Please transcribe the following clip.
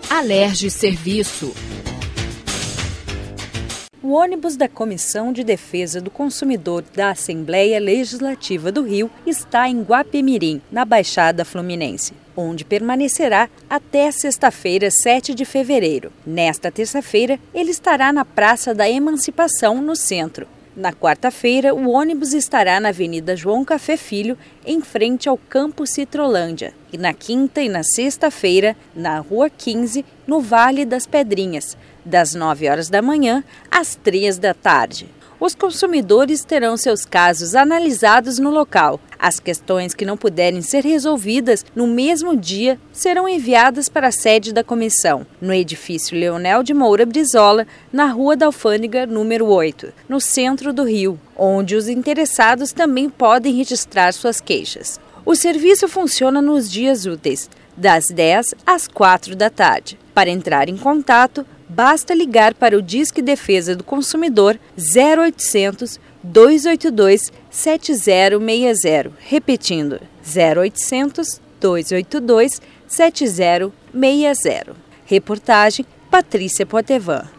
Alerge Serviço. O ônibus da Comissão de Defesa do Consumidor da Assembleia Legislativa do Rio está em Guapemirim, na Baixada Fluminense, onde permanecerá até sexta-feira, 7 de fevereiro. Nesta terça-feira, ele estará na Praça da Emancipação, no centro. Na quarta-feira, o ônibus estará na Avenida João Café Filho, em frente ao Campo Citrolândia. E na quinta e na sexta-feira, na Rua 15, no Vale das Pedrinhas, das 9 horas da manhã às 3 da tarde. Os consumidores terão seus casos analisados no local. As questões que não puderem ser resolvidas no mesmo dia serão enviadas para a sede da comissão, no edifício Leonel de Moura Brizola, na Rua da Alfândega, número 8, no centro do Rio, onde os interessados também podem registrar suas queixas. O serviço funciona nos dias úteis, das 10 às 4 da tarde. Para entrar em contato, basta ligar para o Disque Defesa do Consumidor 0800 282 7060, repetindo 0800 282 7060. Reportagem Patrícia Potevan.